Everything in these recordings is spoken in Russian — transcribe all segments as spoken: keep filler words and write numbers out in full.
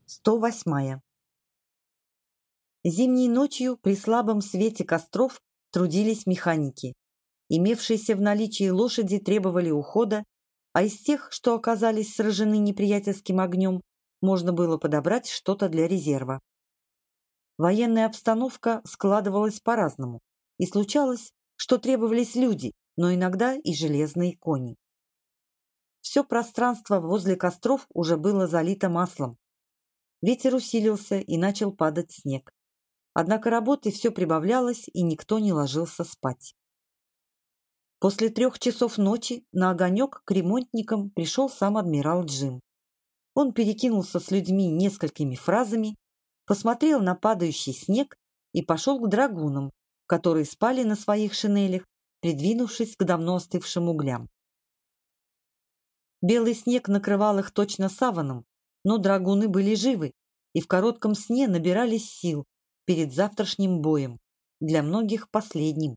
сто восьмая. Зимней ночью при слабом свете костров трудились механики. Имевшиеся в наличии лошади требовали ухода, а из тех, что оказались сражены неприятельским огнем, можно было подобрать что-то для резерва. Военная обстановка складывалась по-разному, и случалось, что требовались люди, но иногда и железные кони. Все пространство возле костров уже было залито маслом. Ветер усилился, и начал падать снег. Однако работы все прибавлялось, и никто не ложился спать. После трех часов ночи на огонек к ремонтникам пришел сам адмирал Джим. Он перекинулся с людьми несколькими фразами, посмотрел на падающий снег и пошел к драгунам, которые спали на своих шинелях, придвинувшись к давно остывшим углям. Белый снег накрывал их точно саваном, но драгуны были живы и в коротком сне набирались сил перед завтрашним боем, для многих последним.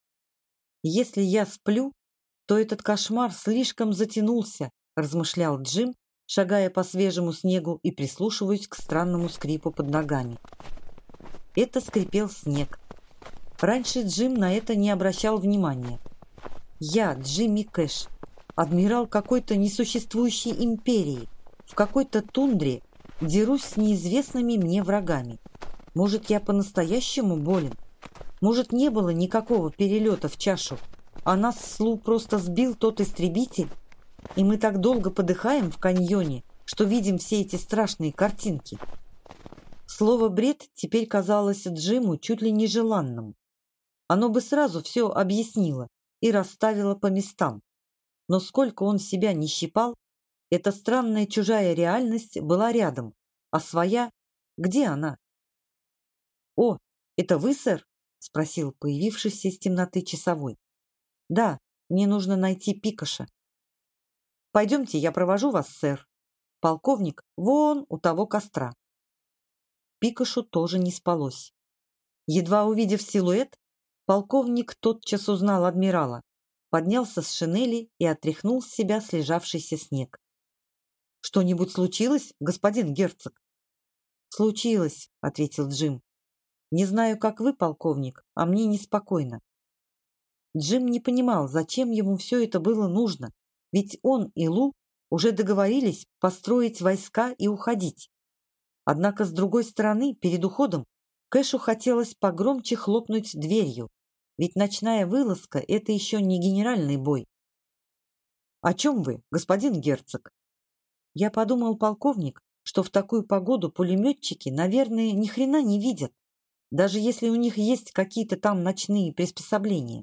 «Если я сплю, то этот кошмар слишком затянулся», размышлял Джим, шагая по свежему снегу и прислушиваясь к странному скрипу под ногами. Это скрипел снег. Раньше Джим на это не обращал внимания. «Я, Джимми Кэш, адмирал какой-то несуществующей империи, в какой-то тундре дерусь с неизвестными мне врагами. Может, я по-настоящему болен? Может, не было никакого перелета в чашу, а нас с Лу просто сбил тот истребитель, и мы так долго подыхаем в каньоне, что видим все эти страшные картинки?» Слово «бред» теперь казалось Джиму чуть ли не желанным. Оно бы сразу все объяснило и расставило по местам. Но сколько он себя не щипал, эта странная чужая реальность была рядом, а своя — где она? «О, это вы, сэр?» — спросил появившийся из темноты часовой. «Да, мне нужно найти Пикоша». «Пойдемте, я провожу вас, сэр. Полковник вон у того костра». Пикошу тоже не спалось. Едва увидев силуэт, полковник тотчас узнал адмирала, поднялся с шинели и отряхнул с себя слежавшийся снег. «Что-нибудь случилось, господин герцог?» «Случилось», — ответил Джим. «Не знаю, как вы, полковник, а мне неспокойно». Джим не понимал, зачем ему все это было нужно, ведь он и Лу уже договорились построить войска и уходить. Однако, с другой стороны, перед уходом Кэшу хотелось погромче хлопнуть дверью, ведь ночная вылазка — это еще не генеральный бой. «О чем вы, господин герцог?» «Я подумал, полковник, что в такую погоду пулеметчики, наверное, ни хрена не видят, даже если у них есть какие-то там ночные приспособления».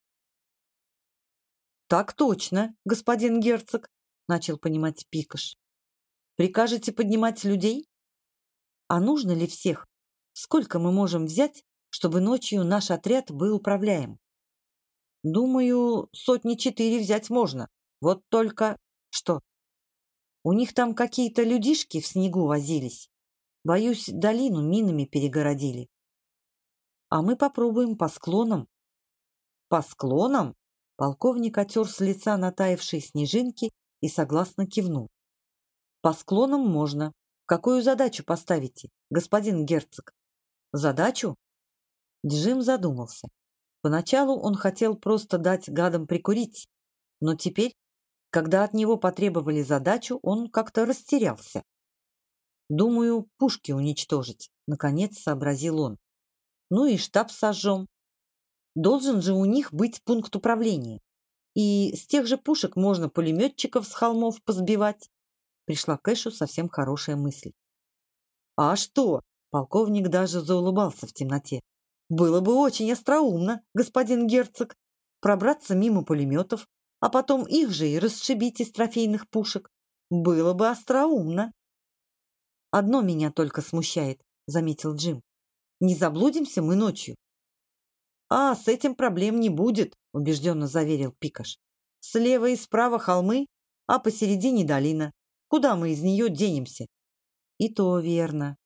«Так точно, господин герцог», — начал понимать Пикош. «Прикажете поднимать людей? А нужно ли всех? Сколько мы можем взять, чтобы ночью наш отряд был управляем?» «Думаю, сотни четыре взять можно. Вот только...» «Что? У них там какие-то людишки в снегу возились. Боюсь, долину минами перегородили. А мы попробуем по склонам». «По склонам?» Полковник отер с лица натаявшие снежинки и согласно кивнул. «По склонам можно. Какую задачу поставите, господин герцог?» «Задачу?» Джим задумался. Поначалу он хотел просто дать гадам прикурить, но теперь, когда от него потребовали задачу, он как-то растерялся. «Думаю, пушки уничтожить», — наконец сообразил он. «Ну и штаб сожжем. Должен же у них быть пункт управления. И с тех же пушек можно пулеметчиков с холмов позбивать». Пришла Кэшу совсем хорошая мысль. «А что?» — полковник даже заулыбался в темноте. «Было бы очень остроумно, господин герцог, пробраться мимо пулеметов, а потом их же и расшибить из трофейных пушек. Было бы остроумно». «Одно меня только смущает», — заметил Джим. «Не заблудимся мы ночью?» «А, с этим проблем не будет», — убежденно заверил Пикош. «Слева и справа холмы, а посередине долина. Куда мы из нее денемся?» «И то верно»,